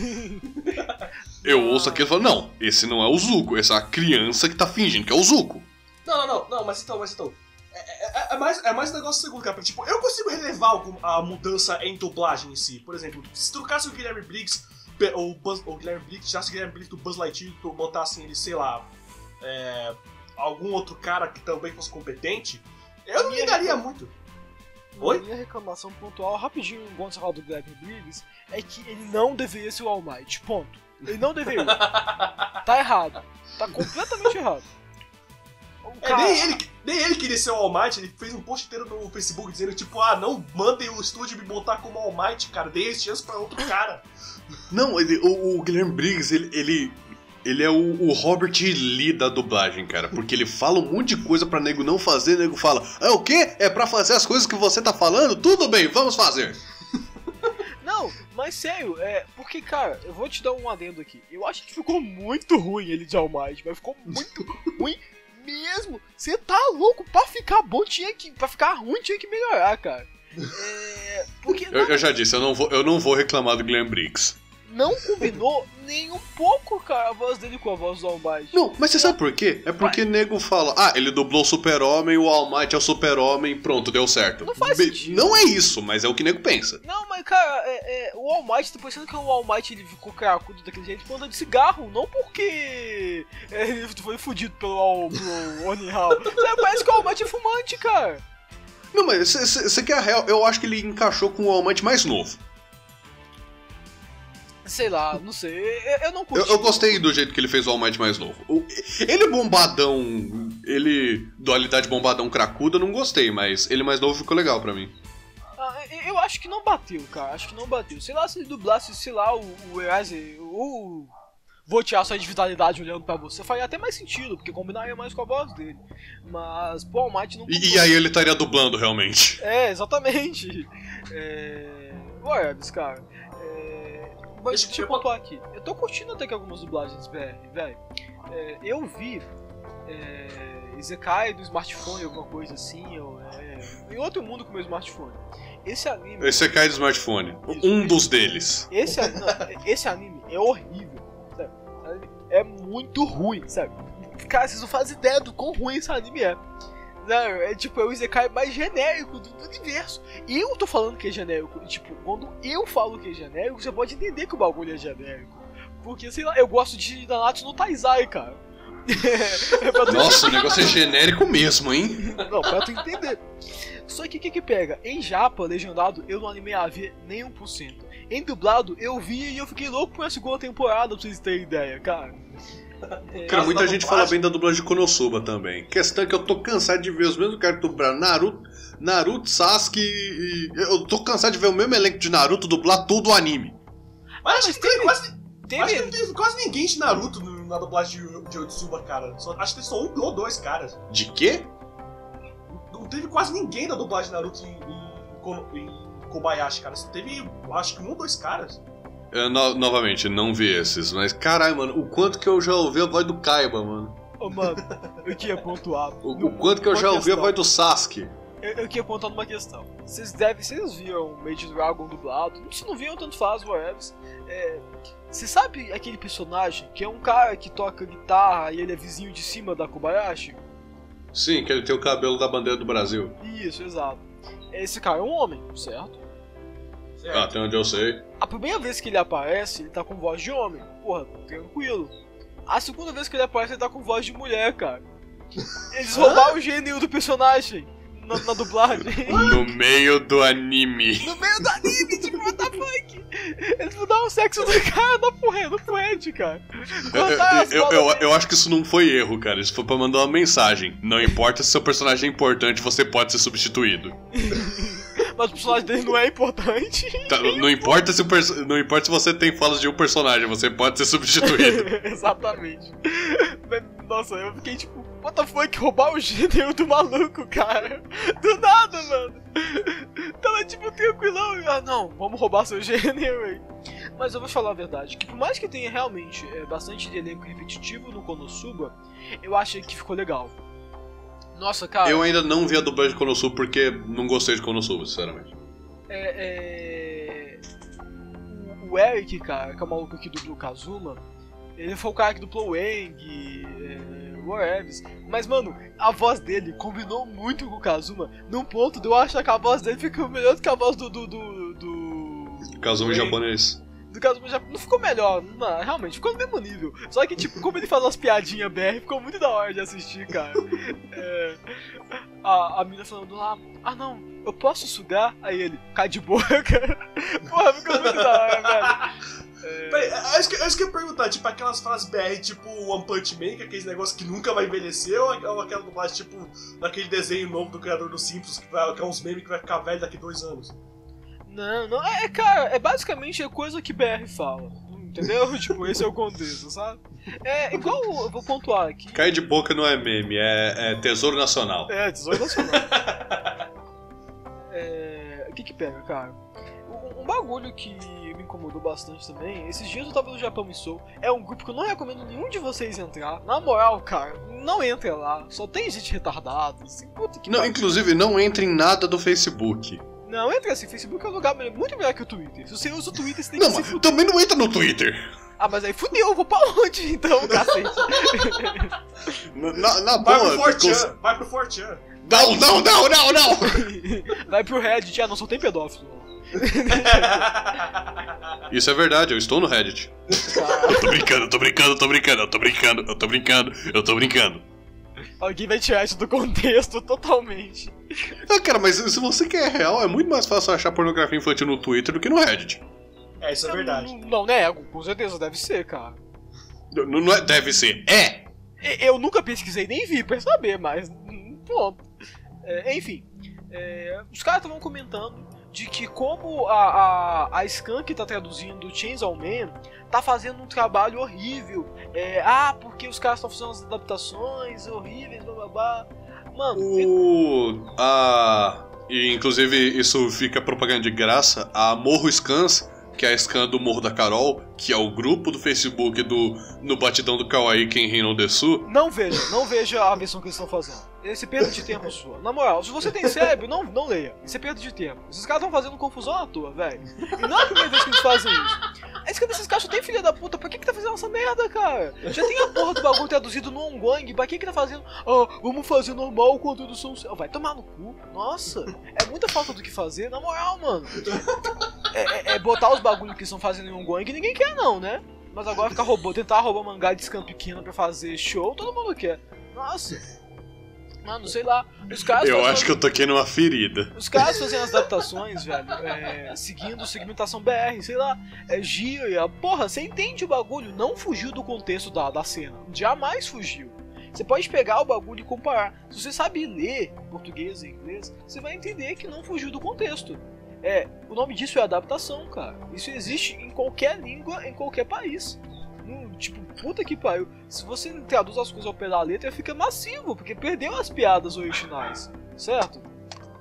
Eu ouço aquilo e falo, não, esse não é o Zuko. Essa é a criança que tá fingindo que é o Zuko. Não, não, não, não, mas então, mas então. É, é, é mais, é mais um negócio segundo, cara. Tipo, eu consigo relevar algum, a mudança em dublagem em si. Por exemplo, se trocasse o Guilherme Briggs, ou o Guilherme Briggs, já se o Guilherme Briggs do Buzz Lightyear, tu botassem ele, sei lá, é, algum outro cara que também fosse competente, eu não me ligaria muito. Oi? Minha reclamação pontual, rapidinho, quando você fala do Guilherme Briggs, é que ele não deveria ser o All Might, ponto. Ele não deveria. Tá errado. Tá completamente errado. É, nem, ele, nem ele queria ser o All Might, ele fez um post inteiro no Facebook dizendo, tipo, ah, não mandem o estúdio me botar como All Might, cara, dei esse chance pra outro cara. Não, ele, o, o Guilherme Briggs, ele, ele, ele é o, o Robert Lee da dublagem, cara, porque ele fala um monte de coisa pra nego não fazer, nego fala, é o quê? É pra fazer as coisas que você tá falando? Tudo bem, vamos fazer. Não, mas sério, é, porque, cara, eu vou te dar um adendo aqui, eu acho que ficou muito ruim ele de All Might, mas ficou muito ruim mesmo. Você tá louco, pra ficar bom tinha que, pra ficar ruim tinha que melhorar, cara. É, porque eu, eu já disse, eu não, vou, eu não vou reclamar do Guilherme Briggs. Não combinou nem um pouco, cara, a voz dele com a voz do All Might. Não, mas você sabe por quê? É porque Vai. nego fala, ah, ele dublou o Super-Homem, o All Might é o Super-Homem, pronto, deu certo. Não faz sentido. Não é isso, mas é o que nego pensa. Não, mas cara, é, é, o All Might, tô pensando que o All Might ele ficou cracudo daquele jeito por andar de cigarro, não porque é, ele foi fudido pelo Onihao. Parece que o All Might é fumante, cara. Não, mas você quer a real, eu acho que ele encaixou com o All Might mais novo. Sei lá, não sei, eu, eu não curti. Eu, eu gostei do jeito que ele fez o All Might mais novo. O, ele bombadão, ele dualidade bombadão cracuda, eu não gostei, mas ele mais novo ficou legal pra mim. Ah, eu acho que não bateu, cara, acho que não bateu. Sei lá, se ele dublasse, sei lá, o, o Eraser, o... Vou tirar sua individualidade olhando pra você, faria até mais sentido, porque combinaria mais com a voz dele. Mas, pô, o All Might não... E, e aí ele estaria dublando, realmente. É, exatamente. É... Ué, cara... Mas deixa eu pontuar aqui, eu tô curtindo até que algumas dublagens B R, velho. É, eu vi é, Isekai do smartphone, alguma coisa assim, ou, é, em outro mundo com o meu smartphone. Esse anime... Isekai do smartphone, isso, um dos deles. Esse, não, esse anime é horrível, sabe? É muito ruim, sabe? Cara, vocês não fazem ideia do quão ruim esse anime é. Não, é tipo, é o Isekai mais genérico do, do universo. Eu tô falando que é genérico. Tipo, quando eu falo que é genérico, você pode entender que o bagulho é genérico. Porque, sei lá, eu gosto de Nanatsu no Taizai, cara. é Nossa, o negócio é genérico mesmo, hein? Não, pra tu entender. Só que o que que pega? Em japa, legendado, eu não animei a ver nem um por cento. Em dublado, eu vi e eu fiquei louco por uma segunda temporada, pra vocês terem ideia, cara. Cara, muita gente fala bem da dublagem de Konosuba também. Questão é que eu tô cansado de ver os mesmos caras dublar Naruto, Naruto, Sasuke e... Eu tô cansado de ver o mesmo elenco de Naruto dublar todo o anime. Mas acho que teve, quase, teve... Acho que não teve quase ninguém de Naruto na dublagem de, de Otsuba, cara. Só, acho que teve só um ou dois caras. De quê? Não teve quase ninguém da dublagem de Naruto em, em, em Kobayashi, cara. Só teve, acho que um ou dois caras. Eu, no, novamente, não vi esses, mas caralho, mano, o quanto que eu já ouvi a voz do Kaiba, mano. Ô, mano, eu queria pontuar. O, o quanto que eu já ouvi a voz do Sasuke. Eu, eu queria pontuar numa questão. Vocês devem, vocês viram Made Dragon dublado? Se não viram, tanto faz, whatever. É, você sabe aquele personagem que é um cara que toca guitarra e ele é vizinho de cima da Kobayashi? Sim, que ele tem o cabelo da bandeira do Brasil. Isso, exato. Esse cara é um homem, certo? Certo. Ah, até onde eu sei. A primeira vez que ele aparece, ele tá com voz de homem. Porra, tranquilo. A segunda vez que ele aparece, ele tá com voz de mulher, cara. Eles roubaram o gênio do personagem na, na dublagem. No meio do anime. No meio do anime, tipo, what the fuck? Eles mudaram o sexo do cara no porra, no poente, cara. Eu, eu, eu, eu acho que isso não foi erro, cara. Isso foi pra mandar uma mensagem. Não importa se seu personagem é importante, você pode ser substituído. Mas o personagem dele não é importante. Tá, não, importa se o perso- não importa se você tem falas de um personagem, você pode ser substituído. Exatamente. Nossa, eu fiquei tipo, what the fuck, roubar o gênero do maluco, cara. Do nada, mano. Tava tipo tranquilão. Ah, não, vamos roubar seu gênero aí. Mas eu vou falar a verdade, que por mais que tenha realmente é, bastante de elenco repetitivo no Konosuba, eu achei que ficou legal. Nossa, cara... Eu ainda não vi a dublagem de Konosuba porque não gostei de Konosuba, sinceramente. É... é... O, o Eric, cara, que é o maluco que dublou o Kazuma, ele foi o cara que dublou o Eng, é... o Eves. Mas, mano, a voz dele combinou muito com o Kazuma, num ponto de eu achar que a voz dele ficou melhor do que a voz do... do, do, do... Kazuma em japonês. Do Kazuma já não ficou melhor, não, realmente, ficou no mesmo nível. Só que, tipo, como ele faz umas piadinhas B R, ficou muito da hora de assistir, cara. É, a, a mina falando lá, ah não, eu posso sugar? Aí ele, cai de boca. Porra, ficou muito da hora, velho. É... Peraí, acho que, acho que eu ia perguntar, tipo, aquelas frases B R, tipo One Punch Man, que é aquele negócio que nunca vai envelhecer, ou aquela dublagem, tipo, daquele desenho novo do criador dos Simpsons, que, vai, que é uns memes que vai ficar velho daqui a dois anos? Não, não, é, cara, é basicamente a coisa que B R fala, entendeu? Tipo, esse é o contexto, sabe? É igual, eu vou pontuar aqui. Cai de boca não é meme, é, é tesouro nacional. É, tesouro nacional. É, o que que pega, cara? Um, um bagulho que me incomodou bastante também, esses dias eu tava no Japão e Sou, é um grupo que eu não recomendo nenhum de vocês entrar. Na moral, cara, não entra lá, só tem gente retardada, assim, puta que Não, pariu. inclusive, não entre em nada do Facebook. Não, entra assim, Facebook é um lugar muito melhor que o Twitter. Se você usa o Twitter, você tem Não, que se mas fuder. também não entra no Twitter. Ah, mas aí fudeu, eu vou pra onde então, cacete? Na, na, na Vai boa. pro four chan, cons- vai pro four chan. Não, não, não, não, não! Vai pro Reddit, ah, não, só tem pedófilo. Isso é verdade, eu estou no Reddit. Eu tô brincando, eu tô brincando, eu tô brincando, eu tô brincando, eu tô brincando, eu tô brincando. Alguém vai tirar isso do contexto totalmente. Ah, cara, mas se você quer real, é muito mais fácil achar pornografia infantil no Twitter do que no Reddit. É, isso é verdade. Não, não nego, com certeza deve ser, cara. Não, não é, deve ser, é! E- Eu nunca pesquisei nem vi pra saber, mas. hum, Ponto. É, enfim, é, os caras estavam comentando de que como a, a, a Scan que tá traduzindo Chainsaw Man tá fazendo um trabalho horrível. É, ah, porque os caras estão fazendo as adaptações horríveis, blá blá blá. Mano, O. A. E inclusive isso fica propaganda de graça. A Morro Scans, que é a scan do Morro da Carol, que é o grupo do Facebook do No Batidão do Kawaii Quem Rin Desu. não veja, não veja a versão que eles estão fazendo. Esse perda de tempo sua. Na moral, se você tem cérebro, não, não leia. Isso é perda de tempo. Esses caras estão fazendo confusão à toa, velho. E não é a primeira vez que eles fazem isso. É isso que desses caras tem filha da puta. Pra que que tá fazendo essa merda, cara? Já tem a porra do bagulho traduzido no ongoing. Pra que que tá fazendo? Ah, vamos fazer normal com a tradução. Vai tomar no cu. Nossa, é muita falta do que fazer. Na moral, mano. É, é- é botar os bagulhos que estão fazendo em ongoing que ninguém quer, não, né? Mas agora ficar roubando, tentar roubar mangá de scan pequena pra fazer show, todo mundo quer. Nossa. Mano, sei lá. Os caras Eu fazendo- acho que eu toquei numa ferida. Os caras fazendo as adaptações, velho, é, seguindo segmentação B R, sei lá, é gíria, porra, você entende o bagulho, não fugiu do contexto da, da cena, jamais fugiu. Você pode pegar o bagulho e comparar. Se você sabe ler português e inglês, você vai entender que não fugiu do contexto. É, o nome disso é adaptação, cara. Isso existe em qualquer língua, em qualquer país. Hum, tipo, puta que pariu. Se você traduz as coisas ao pé da letra, fica massivo, porque perdeu as piadas originais, certo?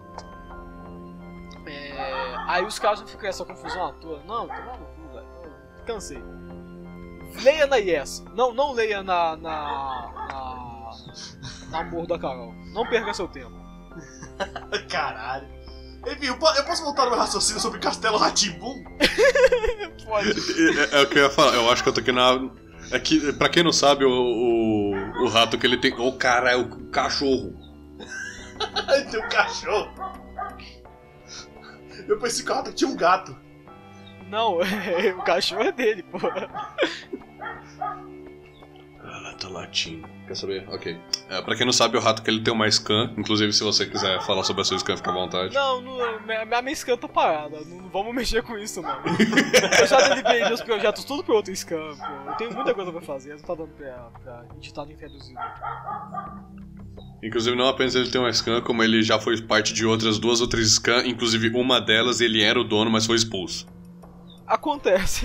É, aí os caras vão ficar essa confusão à toa. Não, toma no cu, velho. cansei. Leia na Yes. Não, não leia na... na... na... na Amor da Carol. Não perca seu tempo. Caralho. Enfim, eu posso voltar no meu raciocínio sobre Castelo Rá-Tim-Bum? Pode. É, é o que eu ia falar, eu acho que eu tô aqui na... É que, pra quem não sabe, o, o, o rato que ele tem... O cara é o cachorro. Ele tem um cachorro. Eu pensei que o rato tinha um gato. Não, o cachorro é dele, pô. Ah, tá latindo. Quer saber? Ok. É, pra quem não sabe, o rato que ele tem uma scan. Inclusive, se você quiser falar sobre a sua scan, fica à vontade. Não, não minha, minha scan tá parada. Não, não vamos mexer com isso, mano. Eu já deliberei meus projetos tudo pro outro scan, pô. Eu tenho muita coisa pra fazer, não tá dando pra, pra editar nem traduzir. Inclusive, não apenas ele tem uma scan, como ele já foi parte de outras duas ou três scans. Inclusive, uma delas ele era o dono, mas foi expulso. Acontece.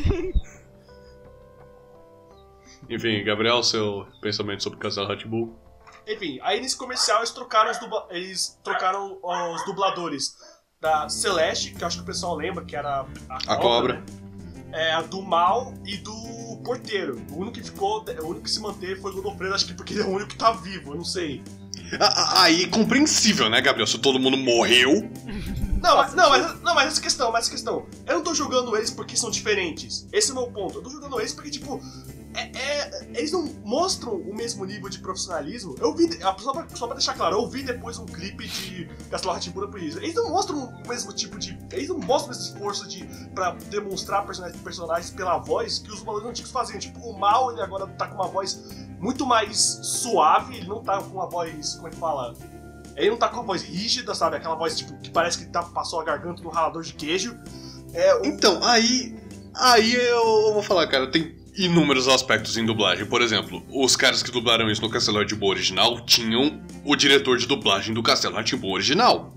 Enfim, Gabriel, seu pensamento sobre Castelo Rá-Tim-Bum? Enfim, aí nesse comercial eles trocaram os, dubla... eles trocaram os dubladores da Celeste, que eu acho que o pessoal lembra, que era a cobra, A cobra. Né? É, do Mal e do Porteiro. O único que ficou, o único que se manteve foi o Godofredo, acho que porque ele é o único que tá vivo, eu não sei. Aí, compreensível, né, Gabriel? Se todo mundo morreu... Não, mas, não, mas, não, mas essa questão, mas essa questão. Eu não tô jogando eles porque são diferentes. Esse é o meu ponto. Eu tô jogando eles porque, tipo, é, é, eles não mostram o mesmo nível de profissionalismo. Eu vi, só pra, só pra deixar claro, eu vi depois um clipe de Castelo Rá-Tim-Bum por isso. Eles não mostram o mesmo tipo de. Eles não mostram esse esforço de, pra demonstrar personagens, personagens pela voz que os dubladores antigos faziam. Tipo, o Mal, ele agora tá com uma voz muito mais suave, ele não tá com uma voz, como é que fala? Ele não tá com a voz rígida, sabe? Aquela voz tipo, que parece que tá, passou a garganta no ralador de queijo. É, o... Então, aí. Aí eu vou falar, cara, tem inúmeros aspectos em dublagem. Por exemplo, os caras que dublaram isso no Castelo Rá-Tim-Bum original tinham o diretor de dublagem do Castelo Rá-Tim-Bum original.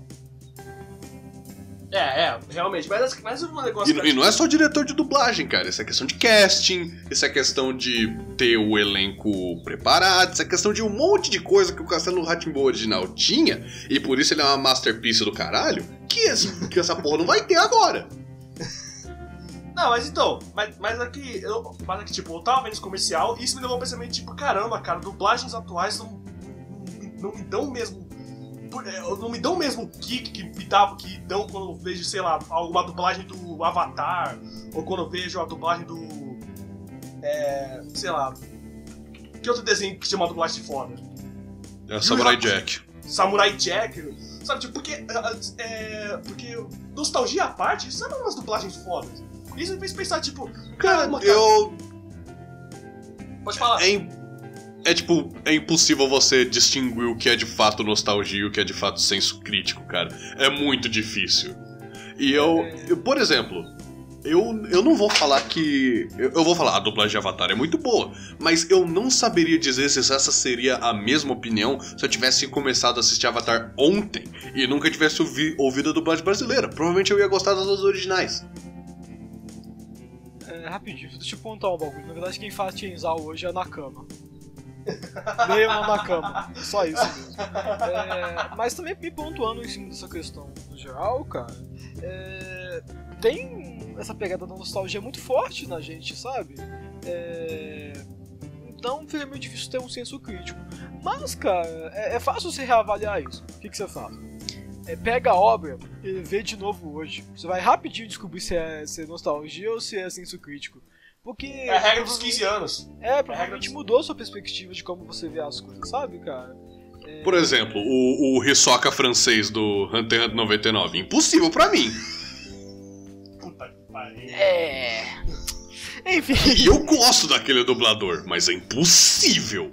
É, é, realmente. Mas, mas um negócio. E, e não é só diretor de dublagem, cara. Isso é questão de casting, isso é questão de ter o elenco preparado, isso é questão de um monte de coisa que o Castelo Rá-Tim-Bum original tinha, e por isso ele é uma masterpiece do caralho, que, esse, que essa porra não vai ter agora. Não, mas então, mas, mas aqui, eu, mas aqui, tipo, eu tava vendo esse comercial e isso me levou a um pensamento, tipo, caramba, cara, dublagens atuais não, não, não me dão mesmo. Não me dão o mesmo kick que me dava, que dão quando eu vejo, sei lá, alguma dublagem do Avatar, ou quando eu vejo a dublagem do. É. sei lá. Que outro desenho que chama dublagem foda? É Samurai Jack. Samurai Jack, sabe, tipo, porque. É, porque nostalgia à parte, isso eram umas dublagens fodas. Isso me fez pensar, tipo, caramba, cara. Eu. Pode falar. É É tipo, é impossível você distinguir o que é de fato nostalgia e o que é de fato senso crítico, cara. É muito difícil. E eu, eu por exemplo, eu, eu não vou falar que... Eu, eu vou falar, a dublagem de Avatar é muito boa, mas eu não saberia dizer se essa seria a mesma opinião se eu tivesse começado a assistir Avatar ontem e nunca tivesse ouvi, ouvido a dublagem brasileira. Provavelmente eu ia gostar das duas originais. É, rapidinho, deixa eu pontuar um bagulho. Na verdade, quem faz Chainsaw hoje é Nakama. Leiam na cama, só isso mesmo. É, mas também me pontuando em cima dessa questão no geral, cara, é, tem essa pegada da nostalgia muito forte na gente, sabe? É, então fica meio difícil ter um senso crítico. Mas, cara, é, é fácil você reavaliar isso. O que, que você faz? É, pega a obra e vê de novo hoje. Você vai rapidinho descobrir se é, se é nostalgia ou se é senso crítico. Porque é a regra dos quinze anos. É, provavelmente é mudou sua perspectiva de como você vê as coisas, sabe, cara? É... Por exemplo, o, o Hisoka francês do Hunter x Hunter noventa e nove. Impossível pra mim. Puta que pariu. É... Enfim... E eu gosto daquele dublador, mas é impossível.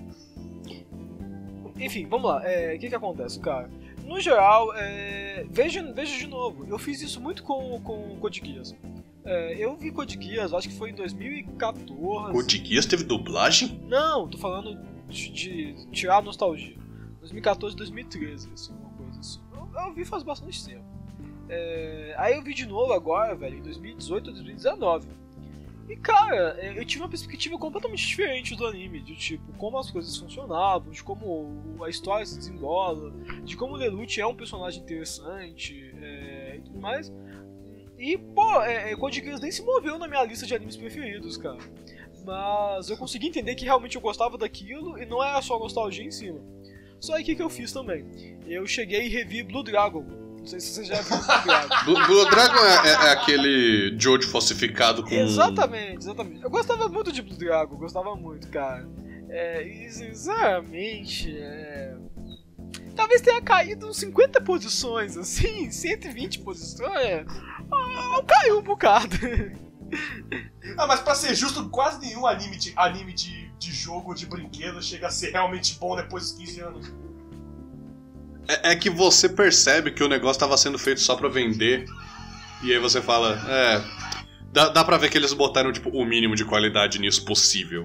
Enfim, vamos lá. O é, que que acontece, cara? No geral, é... veja, veja de novo. Eu fiz isso muito com, com Code Geass. É, eu vi Code Geass, acho que foi em dois mil e quatorze. Code Geass teve dublagem? Não, tô falando de, de tirar a nostalgia. dois mil e quatorze, dois mil e treze, assim, uma coisa assim. Eu, eu vi faz bastante tempo. É, aí eu vi de novo agora, velho, em dois mil e dezoito, dois mil e dezenove. E cara, eu tive uma perspectiva completamente diferente do anime, de tipo, como as coisas funcionavam, de como a história se desenrola, de como o Lelouch é um personagem interessante é, e tudo mais. E, pô, é, é, Code Geass nem se moveu na minha lista de animes preferidos, cara. Mas eu consegui entender que realmente eu gostava daquilo e não era só nostalgia em cima. Só aí o que, que eu fiz também? Eu cheguei e revi Blue Dragon. Não sei se você já viu Blue Dragon. Blue, Blue Dragon é, é, é aquele Jojo falsificado com... Exatamente, exatamente. Eu gostava muito de Blue Dragon, gostava muito, cara. É, e sinceramente, é... talvez tenha caído uns cinquenta posições, assim, cento e vinte posições. É... Ah, caiu um bocado. Ah, mas pra ser justo, quase nenhum anime de, anime de, de jogo, de brinquedo, chega a ser realmente bom depois dos quinze anos. É, é que você percebe que o negócio tava sendo feito só pra vender. E aí você fala, é... Dá, dá pra ver que eles botaram, tipo, o mínimo de qualidade nisso possível.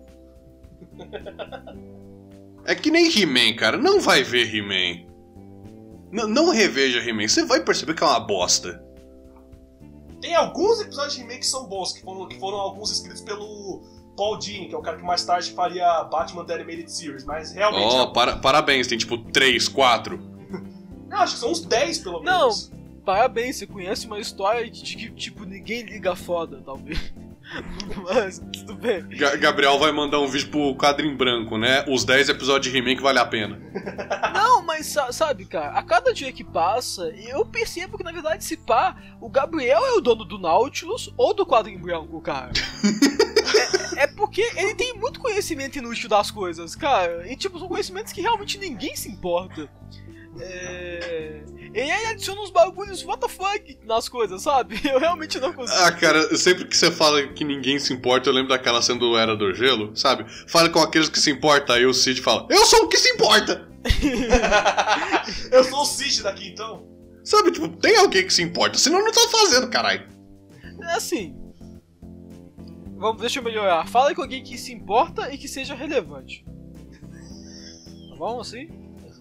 É que nem He-Man, cara. Não vai ver He-Man. N- não reveja He-Man. Você vai perceber que é uma bosta. Tem alguns episódios de He-Man que são bons, que foram, que foram alguns escritos pelo Paul Dini, que é o cara que mais tarde faria Batman The Animated Series, mas realmente... Ó, oh, para, parabéns, tem tipo três, quatro. Não, acho que são uns dez pelo menos. Não, parabéns, você conhece uma história de que, tipo, ninguém liga foda, talvez. Mas, tudo bem. Ga- Gabriel vai mandar um vídeo pro quadro em branco, né? Os dez episódios de He-Man que vale a pena. Não, mas sabe, cara, a cada dia que passa, eu percebo que, na verdade, se pá, o Gabriel é o dono do Nautilus ou do quadro em branco, cara. é, é porque ele tem muito conhecimento inútil das coisas, cara. E, tipo, são conhecimentos que realmente ninguém se importa. É... E aí adiciona uns bagulhos what the fuck nas coisas, sabe? Eu realmente não consigo. Ah, cara, sempre que você fala que ninguém se importa, eu lembro daquela cena do Era do Gelo, sabe? Fala com aqueles que se importam, aí o Cid fala, eu sou o que se importa! Eu sou o Cid daqui, então. Sabe, tipo, tem alguém que se importa, senão não tá fazendo, caralho. É assim. Vamos, deixa eu melhorar. Fala com alguém que se importa e que seja relevante. Tá bom, assim?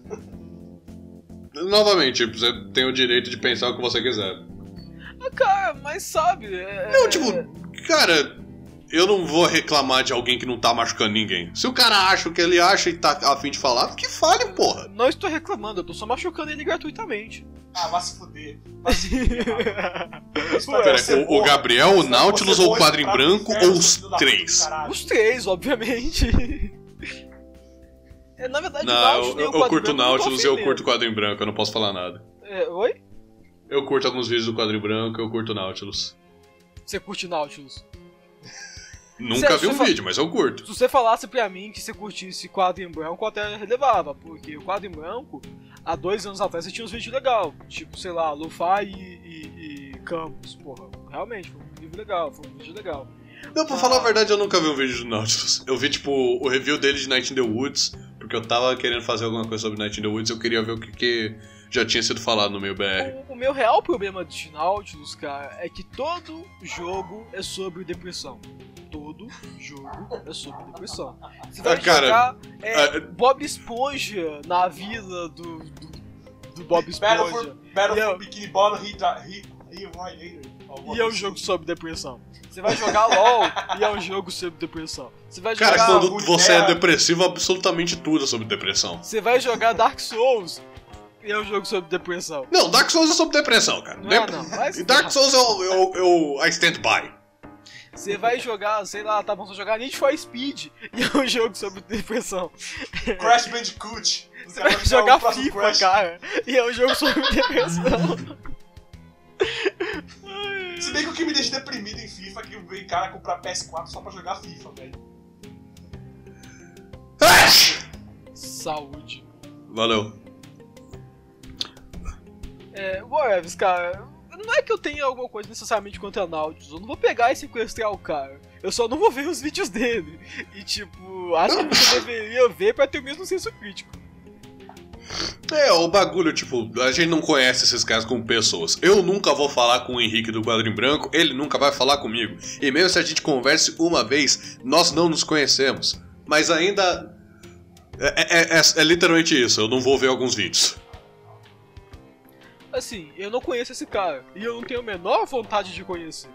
Novamente, você tem o direito de pensar o que você quiser. Ah, cara, mas sabe... É... Não, tipo, cara, eu não vou reclamar de alguém que não tá machucando ninguém. Se o cara acha o que ele acha e tá a fim de falar, que fale, porra. Não estou reclamando, eu tô só machucando ele gratuitamente. Ah, vai se fuder. Vai se fuder. Pera, o, o Gabriel, o Nautilus ou o quadro em branco ou os três? Os três, obviamente. É, na verdade, Não, o Nautilus eu, nem eu, o quadro curto o branco, Nautilus e eu curto o quadro em branco, eu não posso falar nada. É, oi? Eu curto alguns vídeos do quadro em branco, eu curto o Nautilus. Você curte Nautilus? Nunca Cê, vi um fa... vídeo, mas eu curto. Se você falasse pra mim que você curtisse quadro em branco, eu até relevava, porque o quadro em branco, há dois anos atrás, você tinha uns vídeos legais, tipo, sei lá, Lo-Fi e, e, e Campos, porra, realmente, foi um vídeo legal, foi um vídeo legal. Não, pra ah. falar a verdade, eu nunca vi um vídeo do Nautilus. Eu vi, tipo, o review dele de Night in the Woods, porque eu tava querendo fazer alguma coisa sobre Night in the Woods, eu queria ver o que, que já tinha sido falado no meio B R. O, o meu real problema de Nautilus, cara, é que todo jogo é sobre depressão. Todo jogo é sobre depressão. Você vai ah, cara, jogar é, ah, Bob Esponja na vila do, do, do Bob Esponja. Battle for, Battle for Bikini Bottom, he, he, he, he, E é um jogo sobre depressão. Você vai jogar LOL e é um jogo sobre depressão. Você vai jogar... Cara, quando você é depressivo, absolutamente tudo é sobre depressão. Você vai jogar Dark Souls e é um jogo sobre depressão. Não, Dark Souls é sobre depressão, cara. Não, é, não. Mas... Dark Souls é o, é o, é o I Stand By. Você vai jogar, sei lá, tá bom, você vai jogar Need for Speed e é um jogo sobre depressão. Crash Bandicoot. Você vai jogar FIFA, Crash. Cara, e é um jogo sobre depressão. Se bem que o que me deixa deprimido em FIFA é que vem cara comprar P S quatro só pra jogar FIFA, velho. Saúde. Valeu. É, whatever, cara. Não é que eu tenha alguma coisa necessariamente contra Nautilus. Eu não vou pegar e sequestrar o cara. Eu só não vou ver os vídeos dele. E tipo, acho que você deveria ver pra ter o mesmo senso crítico. É, o bagulho, tipo, a gente não conhece esses caras como pessoas. Eu nunca vou falar com o Henrique do Quadro em Branco, ele nunca vai falar comigo. E mesmo se a gente converse uma vez, nós não nos conhecemos. Mas ainda... É, é, é, é literalmente isso, eu não vou ver alguns vídeos. Assim, eu não conheço esse cara, e eu não tenho a menor vontade de conhecer.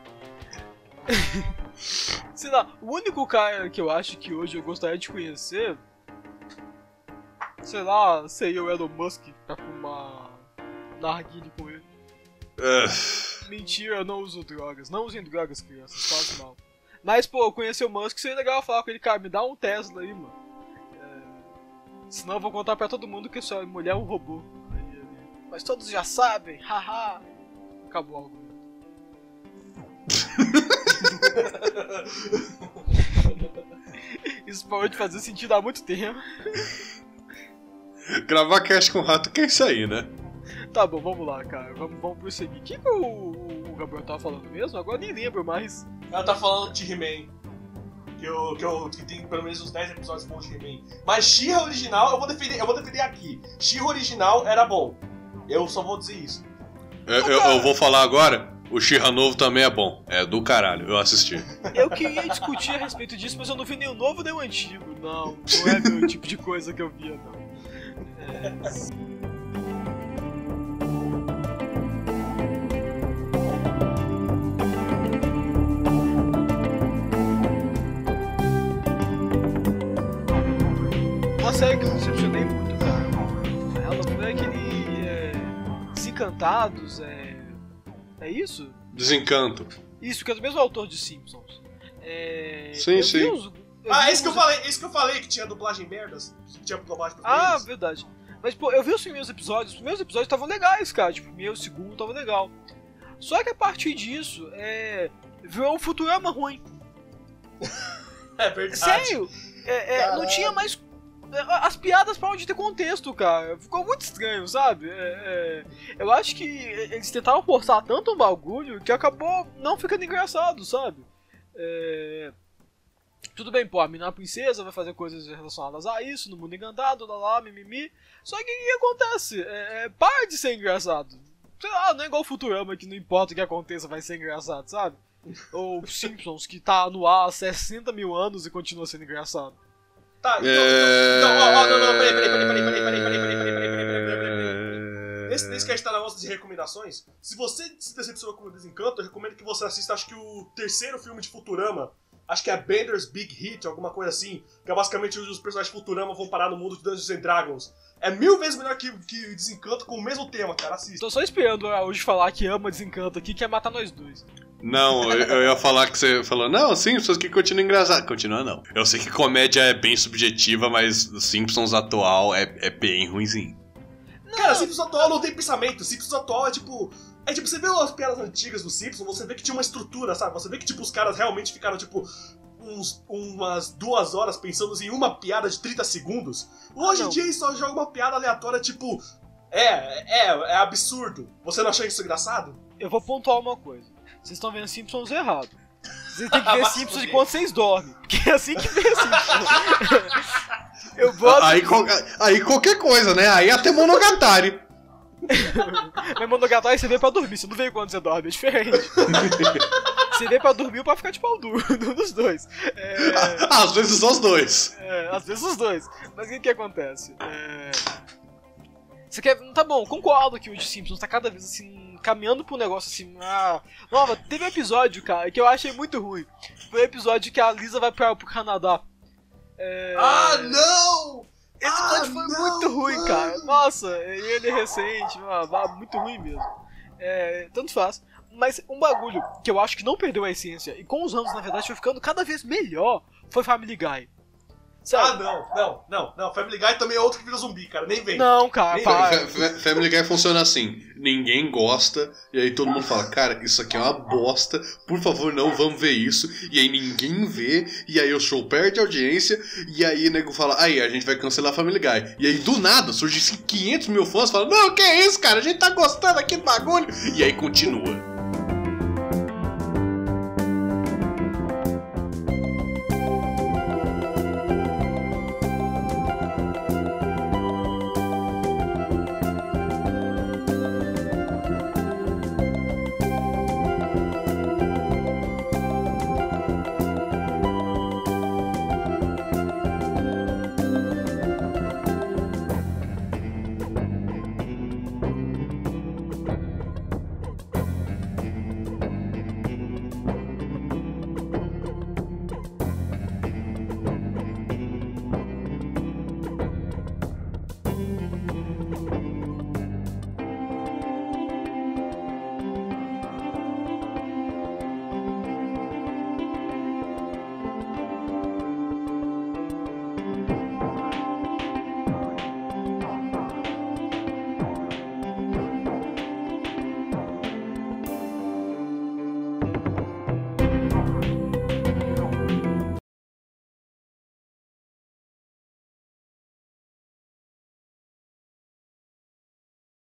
Sei lá, o único cara que eu acho que hoje eu gostaria de conhecer... Sei lá, sei eu, Elon Musk, tá com uma narguile com ele. É... Mentira, eu não uso drogas. Não usem drogas, crianças, faz mal. Mas, pô, eu conheci o Musk, seria legal falar com ele, cara, me dá um Tesla aí, mano. É... Senão eu vou contar pra todo mundo que sua mulher é um robô. Aí ele... Mas todos já sabem, haha. Acabou o argumento. Isso parou de fazer sentido há muito tempo. Gravar cast com rato que é isso aí, né? Tá bom, vamos lá, cara. Vamos, vamos prosseguir. O que, que o, o Gabriel tava falando mesmo? Agora eu nem lembro mais. Ela tá falando de He-Man. Que, eu, que, eu, que tem pelo menos uns dez episódios bons de He-Man. Mas She-Ra original, eu vou defender, eu vou defender aqui. She-Ra original era bom. Eu só vou dizer isso. Eu, eu, eu vou falar agora. O She-Ra novo também é bom. É do caralho, eu assisti. Eu queria discutir a respeito disso, mas eu não vi nem o novo nem o antigo. Não, não é meu tipo de coisa que eu via, não. É... Uma série que eu me decepcionei muito, cara. Ela foi aquele... É... Desencantados, é... É isso? Desencanto. Isso, que é do mesmo autor de Simpsons. É... Sim, eu sim. Os... Ah, é isso que eu falei, é isso que eu falei, que tinha dublagem merdas. Que tinha dublagem pros Ah, games. verdade. Mas, pô, eu vi os primeiros episódios, os primeiros episódios estavam legais, cara. Tipo, o primeiro, o segundo tava legal. Só que a partir disso, é... virou um Futurama ruim. É verdade. Sério? É, é, não tinha mais... As piadas pararam de ter contexto, cara. Ficou muito estranho, sabe? É, é... Eu acho que eles tentaram forçar tanto um bagulho que acabou não ficando engraçado, sabe? É... Tudo bem, pô, a menina princesa vai fazer coisas relacionadas a isso, no mundo encantado, lá lá, mimimi. Só que o que acontece? É, é, para de ser engraçado. Sei lá, não é igual o Futurama, que não importa o que aconteça, vai ser engraçado, sabe? Ou Simpsons, que tá no ar há sessenta mil anos e continua sendo engraçado. Tá, então... É... Não, ó, ó, não, não, peraí, peraí, peraí, peraí, peraí, peraí, peraí, peraí, peraí, peraí, peraí, peraí, peraí. Nesse, nesse que a gente tá na nossa de recomendações, se você se decepcionou com o Desencanto, eu recomendo que você assista, acho que o terceiro filme de Futurama, acho que é Bender's Big Hit, alguma coisa assim, que é basicamente os personagens de Futurama vão parar no mundo de Dungeons and Dragons. É mil vezes melhor que, que Desencanto com o mesmo tema, cara, assista. Tô só esperando hoje falar que ama Desencanto aqui, que é matar nós dois. Não, eu, eu ia falar que você falou, não, Simpsons que continua engraçado. Continua não. Eu sei que comédia é bem subjetiva, mas Simpsons atual é, é bem ruimzinho. Cara, Simpsons atual não tem pensamento, Simpsons atual é tipo... É tipo, você vê as piadas antigas do Simpsons, você vê que tinha uma estrutura, sabe? Você vê que tipo, os caras realmente ficaram tipo... Uns, umas duas horas pensando em uma piada de trinta segundos. Hoje em dia eles só jogam uma piada aleatória tipo... É, é, é absurdo. Você não achou isso engraçado? Eu vou pontuar uma coisa. Vocês estão vendo Simpsons errado. Vocês têm que ver Simpsons enquanto vocês dormem. Porque é assim que vê Simpsons. Eu boto... aí, aí qualquer coisa, né? Aí até Monogatari. Mas Monogatari você vê pra dormir, você não vê quando você dorme, é diferente. Você vê pra dormir ou pra ficar de pau duro, um dos dois. É... Às vezes os dois. É, às vezes os dois. Mas o que que acontece? É... Você quer... Tá bom, concordo que o de Simpsons tá cada vez assim, caminhando pra um negócio assim... Ah... Nova, teve um episódio, cara, que eu achei muito ruim. Foi o um episódio que a Lisa vai pra, pro Canadá. É... Ah, não! Esse episódio ah, foi não, muito ruim, mano. Cara. Nossa, ele é recente, mano, muito ruim mesmo. É, tanto faz. Mas um bagulho que eu acho que não perdeu a essência, e com os anos, na verdade, foi ficando cada vez melhor, foi Family Guy. Sabe? Ah, não, não, não, não. Family Guy também é outro que vira zumbi, cara. Nem vem. Não, cara, Nem para. Family Guy funciona assim. Ninguém gosta, e aí todo mundo fala, cara, isso aqui é uma bosta, por favor, não vamos ver isso. E aí ninguém vê, e aí o show perde audiência, e aí o nego fala, aí a gente vai cancelar Family Guy. E aí do nada surge quinhentos mil fãs falando, não, que é isso, cara, a gente tá gostando aqui do bagulho. E aí continua.